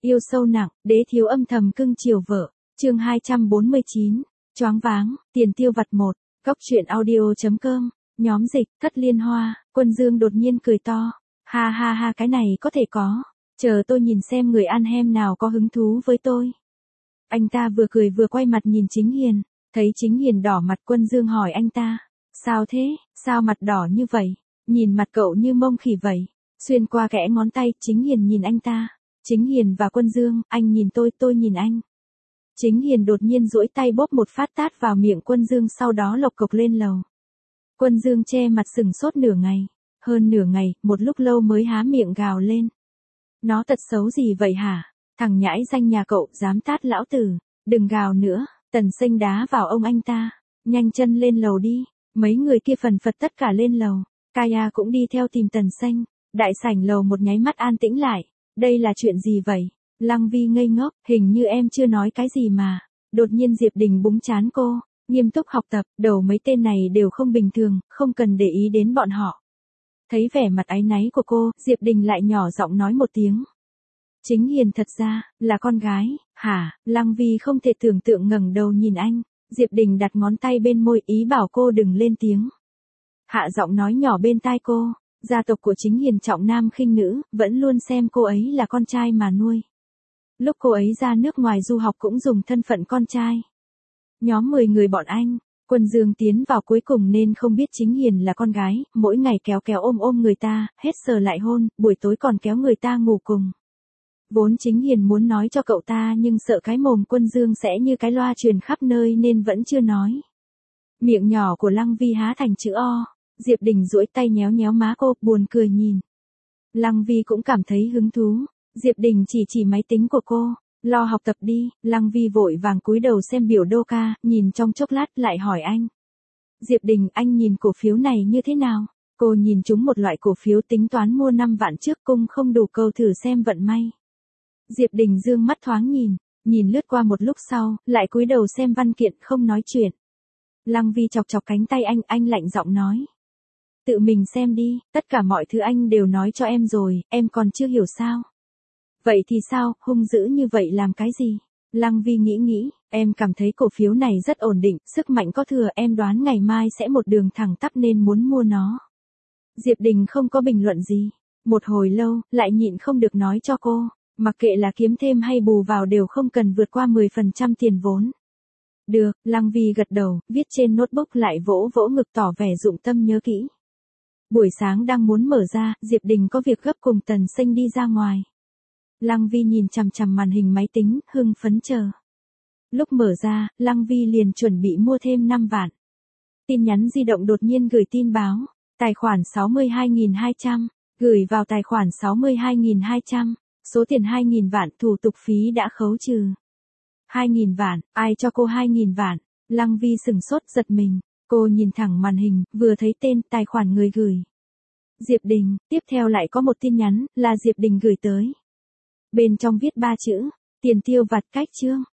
Yêu sâu nặng, đế thiếu âm thầm cưng chiều vợ. Chương 249. Choáng váng, tiền tiêu vặt 1. Góc truyện audio.com. Nhóm dịch, Thất Liên Hoa. Quân Dương đột nhiên cười to. Ha ha ha, cái này có thể có. Chờ tôi nhìn xem người ăn hem nào có hứng thú với tôi. Anh ta vừa cười vừa quay mặt nhìn Chính Hiền. Thấy Chính Hiền đỏ mặt, Quân Dương hỏi anh ta. Sao thế, sao mặt đỏ như vậy? Nhìn mặt cậu như mông khỉ vậy. Xuyên qua kẽ ngón tay, Chính Hiền nhìn anh ta. Chính Hiền và Quân Dương, anh nhìn tôi nhìn anh. Chính Hiền đột nhiên duỗi tay bóp một phát tát vào miệng Quân Dương, sau đó lộc cộc lên lầu. Quân Dương che mặt sừng sốt nửa ngày. Hơn nửa ngày, một lúc lâu mới há miệng gào lên. Nó tật xấu gì vậy hả? Thằng nhãi danh nhà cậu dám tát lão tử. Đừng gào nữa, Tần Xanh đá vào ông anh ta. Nhanh chân lên lầu đi. Mấy người kia phần phật tất cả lên lầu. Kaya cũng đi theo tìm Tần Xanh. Đại sảnh lầu một nháy mắt an tĩnh lại. Đây là chuyện gì vậy? Lăng Vi ngây ngốc, hình như em chưa nói cái gì mà. Đột nhiên Diệp Đình búng trán cô, nghiêm túc học tập, đầu mấy tên này đều không bình thường, không cần để ý đến bọn họ. Thấy vẻ mặt áy náy của cô, Diệp Đình lại nhỏ giọng nói một tiếng. Chính Hiền thật ra, là con gái, hả? Lăng Vi không thể tưởng tượng, ngẩng đầu nhìn anh. Diệp Đình đặt ngón tay bên môi ý bảo cô đừng lên tiếng. Hạ giọng nói nhỏ bên tai cô. Gia tộc của Chính Hiền trọng nam khinh nữ, vẫn luôn xem cô ấy là con trai mà nuôi. Lúc cô ấy ra nước ngoài du học cũng dùng thân phận con trai. Nhóm 10 người bọn anh, Quân Dương tiến vào cuối cùng nên không biết Chính Hiền là con gái, mỗi ngày kéo kéo ôm người ta, hết sờ lại hôn, buổi tối còn kéo người ta ngủ cùng. Vốn Chính Hiền muốn nói cho cậu ta nhưng sợ cái mồm Quân Dương sẽ như cái loa truyền khắp nơi nên vẫn chưa nói. Miệng nhỏ của Lăng Vi há thành chữ O. Diệp Đình duỗi tay nhéo nhéo má cô, buồn cười nhìn. Lăng Vi cũng cảm thấy hứng thú. Diệp Đình chỉ máy tính của cô, lo học tập đi. Lăng Vi vội vàng cúi đầu xem biểu đô ca, nhìn trong chốc lát lại hỏi anh. Diệp Đình, anh nhìn cổ phiếu này như thế nào? Cô nhìn chúng một loại cổ phiếu tính toán mua 5 vạn trước, cung không đủ câu thử xem vận may. Diệp Đình dương mắt thoáng nhìn lướt qua một lúc sau, lại cúi đầu xem văn kiện không nói chuyện. Lăng Vi chọc chọc cánh tay anh lạnh giọng nói. Tự mình xem đi, tất cả mọi thứ anh đều nói cho em rồi, em còn chưa hiểu sao? Vậy thì sao, hung dữ như vậy làm cái gì? Lăng Vi nghĩ, em cảm thấy cổ phiếu này rất ổn định, sức mạnh có thừa, em đoán ngày mai sẽ một đường thẳng tắp nên muốn mua nó. Diệp Đình không có bình luận gì. Một hồi lâu, lại nhịn không được nói cho cô, mặc kệ là kiếm thêm hay bù vào đều không cần vượt qua 10% tiền vốn. Được, Lăng Vi gật đầu, viết trên notebook lại vỗ ngực tỏ vẻ dụng tâm nhớ kỹ. Buổi sáng đang muốn mở ra, Diệp Đình có việc gấp cùng Tần Xanh đi ra ngoài. Lăng Vi nhìn chằm chằm màn hình máy tính, hưng phấn chờ. Lúc mở ra, Lăng Vi liền chuẩn bị mua thêm 5 vạn. Tin nhắn di động đột nhiên gửi tin báo. Tài khoản 62.200, gửi vào tài khoản 62.200, số tiền 2.000 vạn, thủ tục phí đã khấu trừ. 2.000 vạn, ai cho cô 2.000 vạn? Lăng Vi sừng sốt giật mình. Cô nhìn thẳng màn hình, vừa thấy tên, tài khoản người gửi. Diệp Đình, tiếp theo lại có một tin nhắn, là Diệp Đình gửi tới. Bên trong viết 3 chữ, tiền tiêu vặt cách chương.